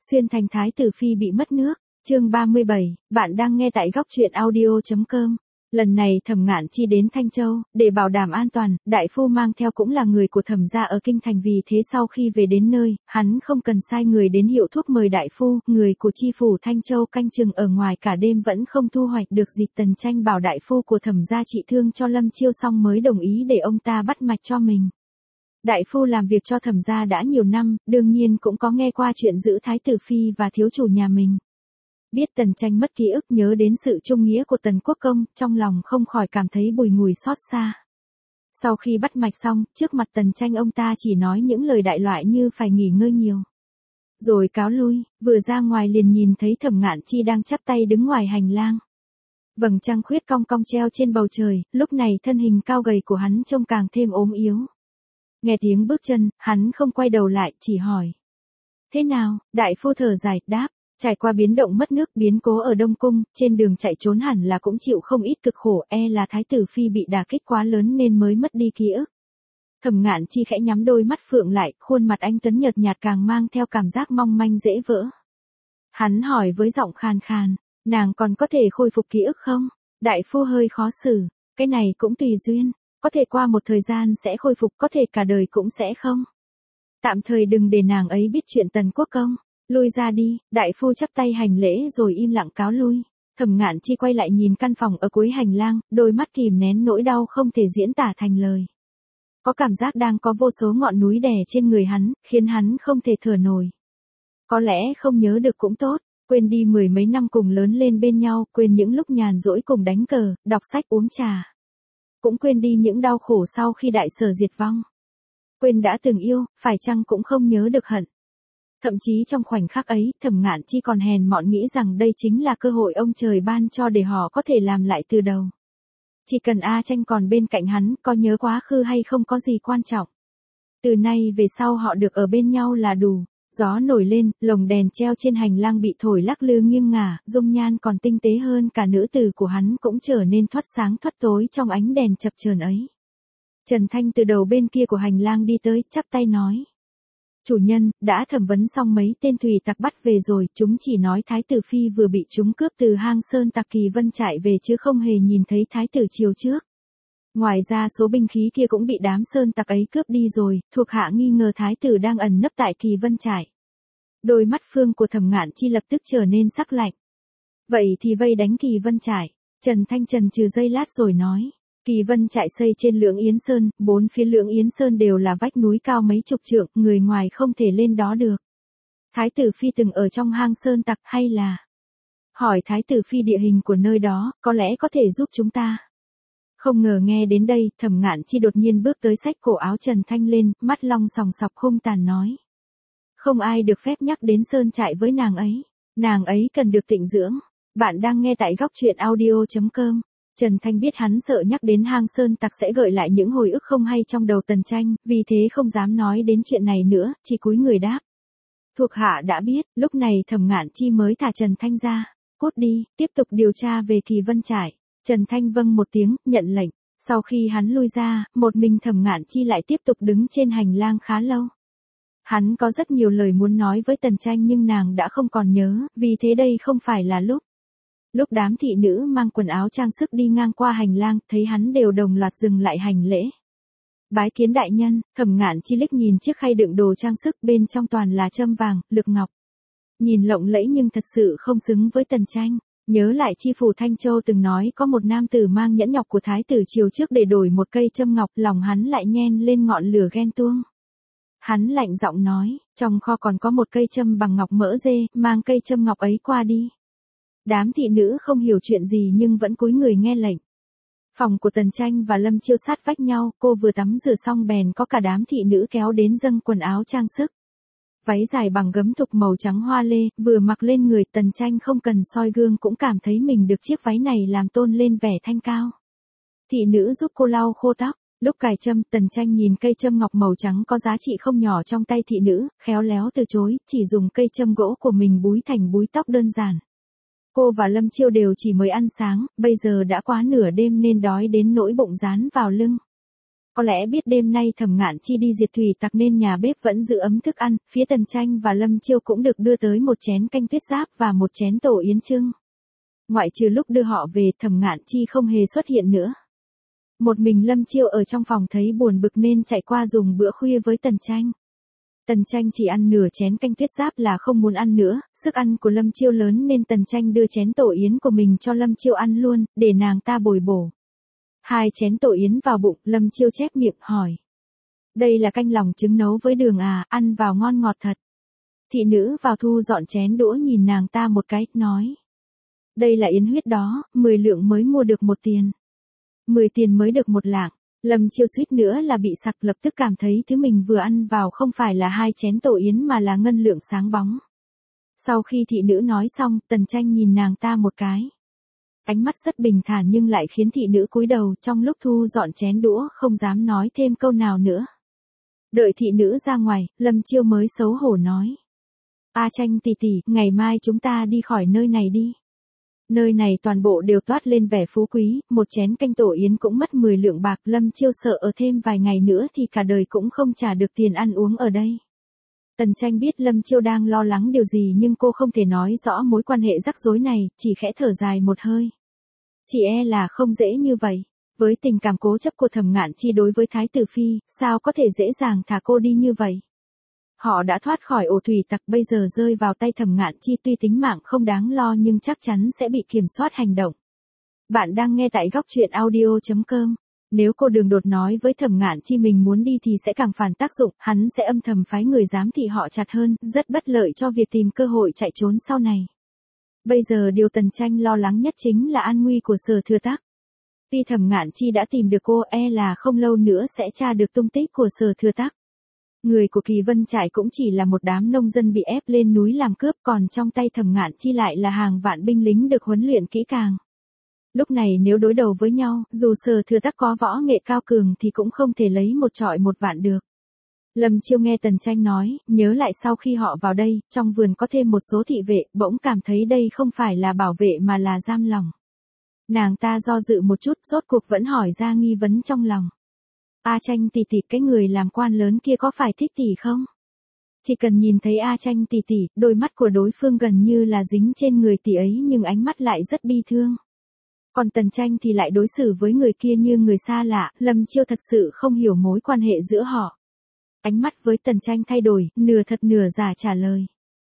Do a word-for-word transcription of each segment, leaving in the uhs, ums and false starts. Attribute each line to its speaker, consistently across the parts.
Speaker 1: Xuyên thành thái tử phi bị mất nước, chương ba mươi bảy, bạn đang nghe tại góc truyện audio.com. Lần này Thẩm Ngạn Chi đến Thanh Châu, để bảo đảm an toàn, đại phu mang theo cũng là người của Thẩm gia ở kinh thành, vì thế sau khi về đến nơi, hắn không cần sai người đến hiệu thuốc mời đại phu, người của chi phủ Thanh Châu canh chừng ở ngoài cả đêm vẫn không thu hoạch được gì. Tần Tranh bảo đại phu của Thẩm gia trị thương cho Lâm Chiêu xong mới đồng ý để ông ta bắt mạch cho mình. Đại phu làm việc cho Thẩm gia đã nhiều năm, đương nhiên cũng có nghe qua chuyện giữ thái tử phi và thiếu chủ nhà mình. Biết Tần Tranh mất ký ức, nhớ đến sự trung nghĩa của Tần Quốc Công, trong lòng không khỏi cảm thấy bùi ngùi xót xa. Sau khi bắt mạch xong, trước mặt Tần Tranh ông ta chỉ nói những lời đại loại như phải nghỉ ngơi nhiều. Rồi cáo lui, vừa ra ngoài liền nhìn thấy Thẩm Ngạn Chi đang chắp tay đứng ngoài hành lang. Vầng trăng khuyết cong cong treo trên bầu trời, lúc này thân hình cao gầy của hắn trông càng thêm ốm yếu. Nghe tiếng bước chân, hắn không quay đầu lại, chỉ hỏi. Thế nào? Đại phu thở dài, đáp. Trải qua biến động mất nước, biến cố ở Đông Cung, trên đường chạy trốn hẳn là cũng chịu không ít cực khổ, e là thái tử phi bị đả kích quá lớn nên mới mất đi ký ức. Thẩm Ngạn Chi khẽ nhắm đôi mắt phượng lại, khuôn mặt anh tuấn nhợt nhạt càng mang theo cảm giác mong manh dễ vỡ. Hắn hỏi với giọng khàn khàn, nàng còn có thể khôi phục ký ức không? Đại phu hơi khó xử, cái này cũng tùy duyên, có thể qua một thời gian sẽ khôi phục, có thể cả đời cũng sẽ không. Tạm thời đừng để nàng ấy biết chuyện Tần Quốc Công. Lui ra đi, đại phu chắp tay hành lễ rồi im lặng cáo lui. Thẩm Ngạn Chi quay lại nhìn căn phòng ở cuối hành lang, đôi mắt kìm nén nỗi đau không thể diễn tả thành lời. Có cảm giác đang có vô số ngọn núi đè trên người hắn, khiến hắn không thể thở nổi. Có lẽ không nhớ được cũng tốt, quên đi mười mấy năm cùng lớn lên bên nhau, quên những lúc nhàn rỗi cùng đánh cờ, đọc sách uống trà. Cũng quên đi những đau khổ sau khi đại sở diệt vong. Quên đã từng yêu, phải chăng cũng không nhớ được hận. Thậm chí trong khoảnh khắc ấy, Thẩm Ngạn Chi còn hèn mọn nghĩ rằng đây chính là cơ hội ông trời ban cho để họ có thể làm lại từ đầu. Chỉ cần A Tranh còn bên cạnh hắn, có nhớ quá khứ hay không có gì quan trọng. Từ nay về sau họ được ở bên nhau là đủ. Gió nổi lên, lồng đèn treo trên hành lang bị thổi lắc lư nghiêng ngả, dung nhan còn tinh tế hơn cả nữ tử của hắn cũng trở nên thoát sáng thoát tối trong ánh đèn chập chờn ấy. Trần Thanh từ đầu bên kia của hành lang đi tới, chắp tay nói. Chủ nhân, đã thẩm vấn xong mấy tên thủy tặc bắt về rồi, chúng chỉ nói thái tử phi vừa bị chúng cướp từ hang sơn tặc Kỳ Vân Trại về chứ không hề nhìn thấy thái tử chiều trước. Ngoài ra số binh khí kia cũng bị đám sơn tặc ấy cướp đi rồi, thuộc hạ nghi ngờ thái tử đang ẩn nấp tại Kỳ Vân Trại. Đôi mắt phương của Thẩm Ngạn Chi lập tức trở nên sắc lạnh. Vậy thì vây đánh Kỳ Vân Trại. Trần Thanh trần trừ giây lát rồi nói. Kỳ Vân Trại xây trên Lưỡng Yến Sơn, bốn phía Lưỡng Yến Sơn đều là vách núi cao mấy chục trượng, người ngoài không thể lên đó được. Thái tử phi từng ở trong hang sơn tặc hay là? Hỏi thái tử phi địa hình của nơi đó, có lẽ có thể giúp chúng ta. Không ngờ nghe đến đây, Thẩm Ngạn Chi đột nhiên bước tới xách cổ áo Trần Thanh lên, mắt long sòng sọc hung tàn nói. Không ai được phép nhắc đến sơn trại với nàng ấy, nàng ấy cần được tịnh dưỡng. Bạn đang nghe tại góc truyện audio.com. Trần Thanh biết hắn sợ nhắc đến hang sơn tặc sẽ gợi lại những hồi ức không hay trong đầu Tần Tranh, vì thế không dám nói đến chuyện này nữa, chỉ cúi người đáp. Thuộc hạ đã biết, lúc này Thẩm Ngạn Chi mới thả Trần Thanh ra. Cút đi, tiếp tục điều tra về Kỳ Vân Trại. Trần Thanh vâng một tiếng, nhận lệnh. Sau khi hắn lui ra, một mình Thẩm Ngạn Chi lại tiếp tục đứng trên hành lang khá lâu. Hắn có rất nhiều lời muốn nói với Tần Tranh nhưng nàng đã không còn nhớ, vì thế đây không phải là lúc. Lúc đám thị nữ mang quần áo trang sức đi ngang qua hành lang, thấy hắn đều đồng loạt dừng lại hành lễ. Bái kiến đại nhân. Thẩm Ngạn Chi liếc nhìn chiếc khay đựng đồ trang sức, bên trong toàn là châm vàng, lược ngọc. Nhìn lộng lẫy nhưng thật sự không xứng với Tần Tranh. Nhớ lại chi phủ Thanh Châu từng nói có một nam tử mang nhẫn ngọc của thái tử triều trước để đổi một cây châm ngọc, lòng hắn lại nhen lên ngọn lửa ghen tuông. Hắn lạnh giọng nói, trong kho còn có một cây châm bằng ngọc mỡ dê, mang cây châm ngọc ấy qua đi. Đám thị nữ không hiểu chuyện gì nhưng vẫn cúi người nghe lệnh. Phòng của Tần Tranh và Lâm Chiêu sát vách nhau, cô vừa tắm rửa xong bèn có cả đám thị nữ kéo đến dâng quần áo trang sức. Váy dài bằng gấm thục màu trắng hoa lê, vừa mặc lên người Tần Tranh không cần soi gương cũng cảm thấy mình được chiếc váy này làm tôn lên vẻ thanh cao. Thị nữ giúp cô lau khô tóc, lúc cài châm Tần Tranh nhìn cây châm ngọc màu trắng có giá trị không nhỏ trong tay thị nữ, khéo léo từ chối, chỉ dùng cây châm gỗ của mình búi thành búi tóc đơn giản. Cô và Lâm Chiêu đều chỉ mới ăn sáng, bây giờ đã quá nửa đêm nên đói đến nỗi bụng dán vào lưng. Có lẽ biết đêm nay Thẩm Ngạn Chi đi diệt thủy tặc nên nhà bếp vẫn giữ ấm thức ăn, phía Tần Tranh và Lâm Chiêu cũng được đưa tới một chén canh tuyết giáp và một chén tổ yến trưng. Ngoại trừ lúc đưa họ về, Thẩm Ngạn Chi không hề xuất hiện nữa. Một mình Lâm Chiêu ở trong phòng thấy buồn bực nên chạy qua dùng bữa khuya với Tần Tranh. Tần Tranh chỉ ăn nửa chén canh tuyết giáp là không muốn ăn nữa, sức ăn của Lâm Chiêu lớn nên Tần Tranh đưa chén tổ yến của mình cho Lâm Chiêu ăn luôn, để nàng ta bồi bổ. Hai chén tổ yến vào bụng, Lâm Chiêu chép miệng hỏi. Đây là canh lòng trứng nấu với đường à, ăn vào ngon ngọt thật. Thị nữ vào thu dọn chén đũa nhìn nàng ta một cái, nói. Đây là yến huyết đó, mười lượng mới mua được một tiền. Mười tiền mới được một lạng. Lâm Chiêu suýt nữa là bị sặc, lập tức cảm thấy thứ mình vừa ăn vào không phải là hai chén tổ yến mà là ngân lượng sáng bóng. Sau khi thị nữ nói xong, Tần Tranh nhìn nàng ta một cái. Ánh mắt rất bình thản nhưng lại khiến thị nữ cúi đầu, trong lúc thu dọn chén đũa không dám nói thêm câu nào nữa. Đợi thị nữ ra ngoài, Lâm Chiêu mới xấu hổ nói. A Tranh tỷ tỷ, ngày mai chúng ta đi khỏi nơi này đi. Nơi này toàn bộ đều toát lên vẻ phú quý, một chén canh tổ yến cũng mất mười lượng bạc. Lâm Chiêu sợ ở thêm vài ngày nữa thì cả đời cũng không trả được tiền ăn uống ở đây. Tần Tranh biết Lâm Chiêu đang lo lắng điều gì nhưng cô không thể nói rõ mối quan hệ rắc rối này, chỉ khẽ thở dài một hơi. Chỉ e là không dễ như vậy. Với tình cảm cố chấp của Thẩm Ngạn Chi đối với Thái tử Phi, sao có thể dễ dàng thả cô đi như vậy? Họ đã thoát khỏi ổ thủy tặc, bây giờ rơi vào tay Thẩm Ngạn Chi, tuy tính mạng không đáng lo nhưng chắc chắn sẽ bị kiểm soát hành động. Bạn đang nghe tại góc truyện audio chấm com. Nếu cô Đường Đột nói với Thẩm Ngạn Chi mình muốn đi thì sẽ càng phản tác dụng, hắn sẽ âm thầm phái người giám thị họ chặt hơn, rất bất lợi cho việc tìm cơ hội chạy trốn sau này. Bây giờ điều Tần Tranh lo lắng nhất chính là an nguy của Sở Thừa Tắc. Tuy Thẩm Ngạn Chi đã tìm được cô, e là không lâu nữa sẽ tra được tung tích của Sở Thừa Tắc. Người của Kỳ Vân Trại cũng chỉ là một đám nông dân bị ép lên núi làm cướp, còn trong tay Thẩm Ngạn Chi lại là hàng vạn binh lính được huấn luyện kỹ càng. Lúc này nếu đối đầu với nhau, dù Sở Thừa Tắc có võ nghệ cao cường thì cũng không thể lấy một trọi một vạn được. Lâm Chiêu nghe Tần Tranh nói, nhớ lại sau khi họ vào đây, trong vườn có thêm một số thị vệ, bỗng cảm thấy đây không phải là bảo vệ mà là giam lòng. Nàng ta do dự một chút, rốt cuộc vẫn hỏi ra nghi vấn trong lòng. A Tranh tỷ tỷ, cái người làm quan lớn kia có phải thích tỷ không? Chỉ cần nhìn thấy A Tranh tỷ tỷ, đôi mắt của đối phương gần như là dính trên người tỷ ấy nhưng ánh mắt lại rất bi thương. Còn Tần Tranh thì lại đối xử với người kia như người xa lạ, Lâm Chiêu thật sự không hiểu mối quan hệ giữa họ. Ánh mắt với Tần Tranh thay đổi, nửa thật nửa giả trả lời.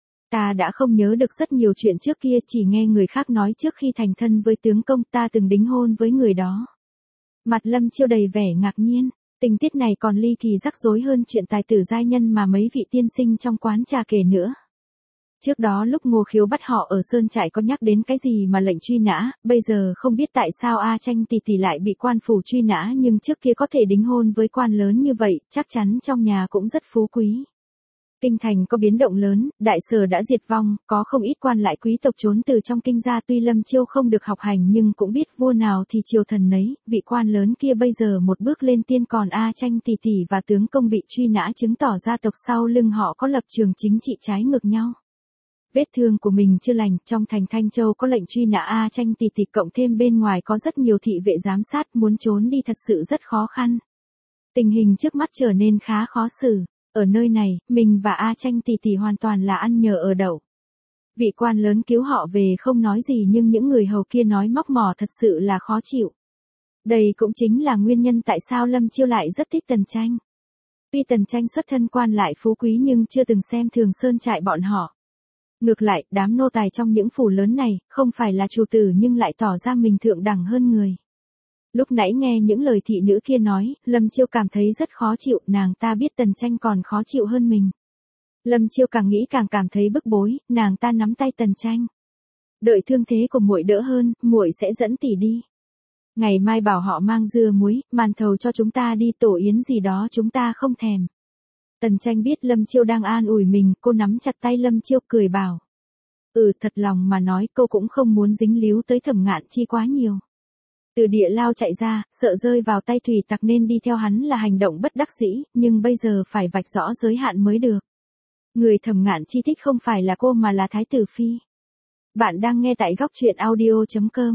Speaker 1: Ta đã không nhớ được rất nhiều chuyện trước kia, chỉ nghe người khác nói trước khi thành thân với tướng công ta từng đính hôn với người đó. Mặt Lâm Chiêu đầy vẻ ngạc nhiên, tình tiết này còn ly kỳ rắc rối hơn chuyện tài tử giai nhân mà mấy vị tiên sinh trong quán trà kể nữa. Trước đó lúc Ngô Khiếu bắt họ ở Sơn Trại có nhắc đến cái gì mà lệnh truy nã, bây giờ không biết tại sao A Tranh tỷ tỷ lại bị quan phủ truy nã nhưng trước kia có thể đính hôn với quan lớn như vậy, chắc chắn trong nhà cũng rất phú quý. Kinh thành có biến động lớn, đại sở đã diệt vong, có không ít quan lại quý tộc trốn từ trong kinh ra, tuy Lâm Chiêu không được học hành nhưng cũng biết vua nào thì triều thần nấy, vị quan lớn kia bây giờ một bước lên tiên, còn A Tranh tỷ tỷ và tướng công bị truy nã chứng tỏ gia tộc sau lưng họ có lập trường chính trị trái ngược nhau. Vết thương của mình chưa lành, trong thành Thanh Châu có lệnh truy nã A Tranh tỷ tỷ, cộng thêm bên ngoài có rất nhiều thị vệ giám sát, muốn trốn đi thật sự rất khó khăn. Tình hình trước mắt trở nên khá khó xử. Ở nơi này, mình và A Tranh tỷ tỷ hoàn toàn là ăn nhờ ở đậu. Vị quan lớn cứu họ về không nói gì nhưng những người hầu kia nói móc mỏ thật sự là khó chịu. Đây cũng chính là nguyên nhân tại sao Lâm Chiêu lại rất thích Tần Tranh. Tuy Tần Tranh xuất thân quan lại phú quý nhưng chưa từng xem thường Sơn Trại bọn họ. Ngược lại, đám nô tài trong những phủ lớn này, không phải là chủ tử nhưng lại tỏ ra mình thượng đẳng hơn người. Lúc nãy nghe những lời thị nữ kia nói, Lâm Chiêu cảm thấy rất khó chịu, nàng ta biết Tần Tranh còn khó chịu hơn mình. Lâm Chiêu càng nghĩ càng cảm thấy bức bối, nàng ta nắm tay Tần Tranh. Đợi thương thế của muội đỡ hơn, muội sẽ dẫn tỷ đi. Ngày mai bảo họ mang dưa muối, màn thầu cho chúng ta đi, tổ yến gì đó chúng ta không thèm. Tần Tranh biết Lâm Chiêu đang an ủi mình, cô nắm chặt tay Lâm Chiêu cười bảo. Ừ, thật lòng mà nói cô cũng không muốn dính líu tới Thẩm Ngạn Chi quá nhiều. Từ địa lao chạy ra, sợ rơi vào tay thủy tặc nên đi theo hắn là hành động bất đắc dĩ, nhưng bây giờ phải vạch rõ giới hạn mới được. Người Thẩm Ngạn Chi thích không phải là cô mà là Thái tử Phi. Bạn đang nghe tại góc truyện audio chấm com.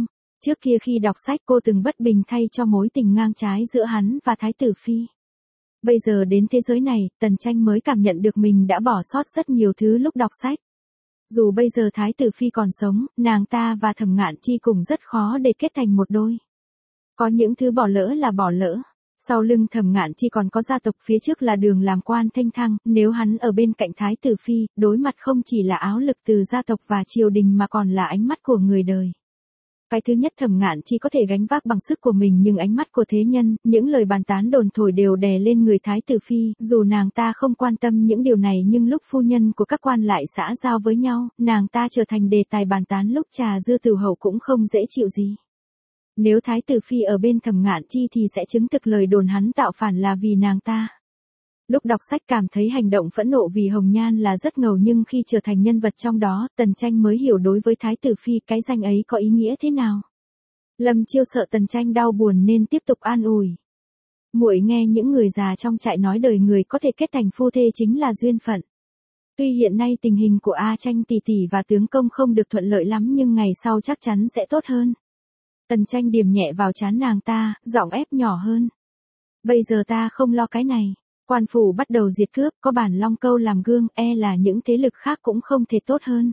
Speaker 1: Trước kia khi đọc sách cô từng bất bình thay cho mối tình ngang trái giữa hắn và Thái tử Phi. Bây giờ đến thế giới này, Tần Tranh mới cảm nhận được mình đã bỏ sót rất nhiều thứ lúc đọc sách. Dù bây giờ Thái tử Phi còn sống, nàng ta và Thẩm Ngạn Chi cùng rất khó để kết thành một đôi. Có những thứ bỏ lỡ là bỏ lỡ. Sau lưng Thẩm Ngạn Chi còn có gia tộc, phía trước là đường làm quan thênh thang, nếu hắn ở bên cạnh Thái tử Phi, đối mặt không chỉ là áo lực từ gia tộc và triều đình mà còn là ánh mắt của người đời. Cái thứ nhất, Thẩm Ngạn Chi có thể gánh vác bằng sức của mình, nhưng ánh mắt của thế nhân, những lời bàn tán đồn thổi đều đè lên người Thái tử Phi, dù nàng ta không quan tâm những điều này nhưng lúc phu nhân của các quan lại xã giao với nhau, nàng ta trở thành đề tài bàn tán lúc trà dư tửu hậu cũng không dễ chịu gì. Nếu Thái tử Phi ở bên Thẩm Ngạn Chi thì sẽ chứng thực lời đồn hắn tạo phản là vì nàng ta. Lúc đọc sách cảm thấy hành động phẫn nộ vì Hồng Nhan là rất ngầu, nhưng khi trở thành nhân vật trong đó, Tần Tranh mới hiểu đối với Thái tử Phi cái danh ấy có ý nghĩa thế nào. Lâm Chiêu sợ Tần Tranh đau buồn nên tiếp tục an ủi. Muội nghe những người già trong trại nói đời người có thể kết thành phu thê chính là duyên phận. Tuy hiện nay tình hình của A Tranh tỷ tỷ và tướng công không được thuận lợi lắm nhưng ngày sau chắc chắn sẽ tốt hơn. Tần Tranh điểm nhẹ vào trán nàng ta, giọng ép nhỏ hơn. Bây giờ ta không lo cái này. Quan phủ bắt đầu diệt cướp, có bản Long Câu làm gương, e là những thế lực khác cũng không thể tốt hơn.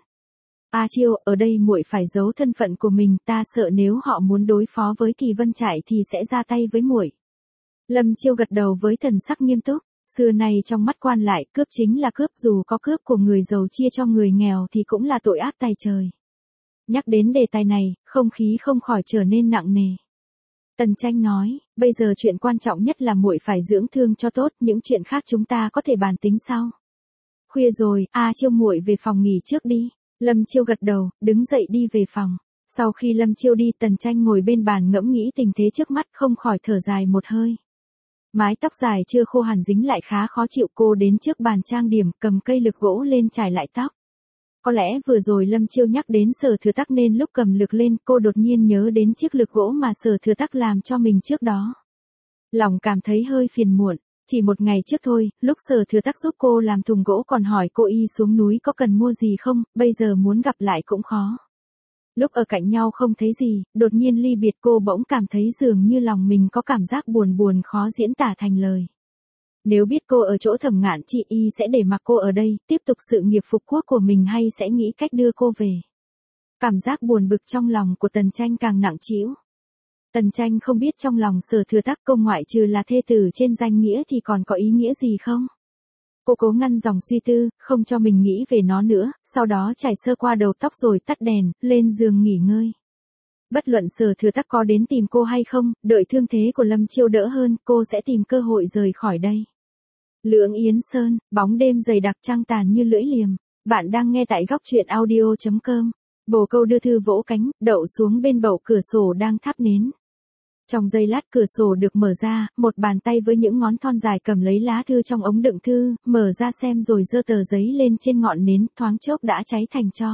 Speaker 1: A Chiêu, ở đây muội phải giấu thân phận của mình, ta sợ nếu họ muốn đối phó với Kỳ Vân Trại thì sẽ ra tay với muội. Lâm Chiêu gật đầu với thần sắc nghiêm túc, xưa này trong mắt quan lại, cướp chính là cướp, dù có cướp của người giàu chia cho người nghèo thì cũng là tội ác tày trời. Nhắc đến đề tài này, không khí không khỏi trở nên nặng nề. Tần Tranh nói, bây giờ chuyện quan trọng nhất là muội phải dưỡng thương cho tốt, những chuyện khác chúng ta có thể bàn tính sau. Khuya rồi, A Chiêu muội về phòng nghỉ trước đi. Lâm Chiêu gật đầu, đứng dậy đi về phòng. Sau khi Lâm Chiêu đi, Tần Tranh ngồi bên bàn ngẫm nghĩ tình thế trước mắt, không khỏi thở dài một hơi. Mái tóc dài chưa khô hẳn dính lại khá khó chịu, cô đến trước bàn trang điểm, cầm cây lược gỗ lên chải lại tóc. Có lẽ vừa rồi Lâm Chiêu nhắc đến Sở Thừa Tắc nên lúc cầm lược lên cô đột nhiên nhớ đến chiếc lược gỗ mà Sở Thừa Tắc làm cho mình trước đó. Lòng cảm thấy hơi phiền muộn, chỉ một ngày trước thôi, lúc Sở Thừa Tắc giúp cô làm thùng gỗ còn hỏi cô y xuống núi có cần mua gì không, bây giờ muốn gặp lại cũng khó. Lúc ở cạnh nhau không thấy gì, đột nhiên ly biệt cô bỗng cảm thấy dường như lòng mình có cảm giác buồn buồn khó diễn tả thành lời. Nếu biết cô ở chỗ Thẩm Ngạn Chi y sẽ để mặc cô ở đây, tiếp tục sự nghiệp phục quốc của mình hay sẽ nghĩ cách đưa cô về. Cảm giác buồn bực trong lòng của Tần Tranh càng nặng trĩu. Tần Tranh không biết trong lòng Sở Thừa Tắc cô ngoại trừ là thê tử trên danh nghĩa thì còn có ý nghĩa gì không? Cô cố ngăn dòng suy tư, không cho mình nghĩ về nó nữa, sau đó chải sơ qua đầu tóc rồi tắt đèn, lên giường nghỉ ngơi. Bất luận Sở Thừa Tắc có đến tìm cô hay không, đợi thương thế của Lâm Chiêu đỡ hơn, cô sẽ tìm cơ hội rời khỏi đây. Lưỡng Yến Sơn, bóng đêm dày đặc trăng tàn như lưỡi liềm. Bạn đang nghe tại góc truyện audio chấm com. Bồ Câu đưa thư vỗ cánh, đậu xuống bên bậu cửa sổ đang thắp nến. Trong giây lát cửa sổ được mở ra, một bàn tay với những ngón thon dài cầm lấy lá thư trong ống đựng thư, mở ra xem rồi giơ tờ giấy lên trên ngọn nến, thoáng chốc đã cháy thành tro.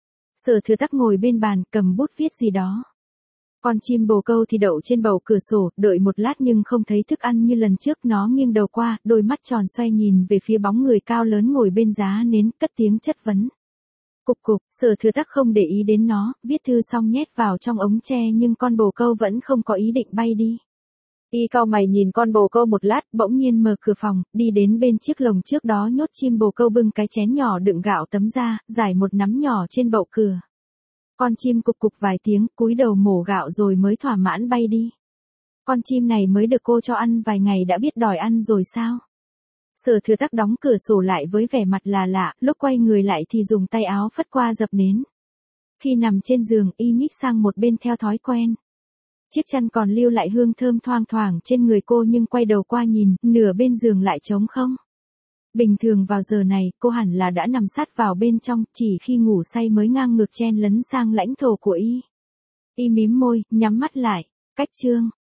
Speaker 1: Sở Thừa Tắc ngồi bên bàn, cầm bút viết gì đó. Con chim bồ câu thì đậu trên bầu cửa sổ, đợi một lát nhưng không thấy thức ăn như lần trước, nó nghiêng đầu qua, đôi mắt tròn xoay nhìn về phía bóng người cao lớn ngồi bên giá nến, cất tiếng chất vấn. Cục cục, Sở Thừa Tắc không để ý đến nó, viết thư xong nhét vào trong ống tre nhưng con bồ câu vẫn không có ý định bay đi. Y cau mày nhìn con bồ câu một lát, bỗng nhiên mở cửa phòng, đi đến bên chiếc lồng trước đó nhốt chim bồ câu, bưng cái chén nhỏ đựng gạo tấm ra, rải một nắm nhỏ trên bậu cửa. Con chim cục cục vài tiếng, cúi đầu mổ gạo rồi mới thỏa mãn bay đi. Con chim này mới được cô cho ăn vài ngày đã biết đòi ăn rồi sao? Sở Thừa Tắc đóng cửa sổ lại với vẻ mặt là lạ, lúc quay người lại thì dùng tay áo phất qua dập nến. Khi nằm trên giường, y nhích sang một bên theo thói quen. Chiếc chăn còn lưu lại hương thơm thoang thoảng trên người cô nhưng quay đầu qua nhìn, nửa bên giường lại trống không. Bình thường vào giờ này, cô hẳn là đã nằm sát vào bên trong, chỉ khi ngủ say mới ngang ngược chen lấn sang lãnh thổ của y. Y mím môi, nhắm mắt lại. Cách chương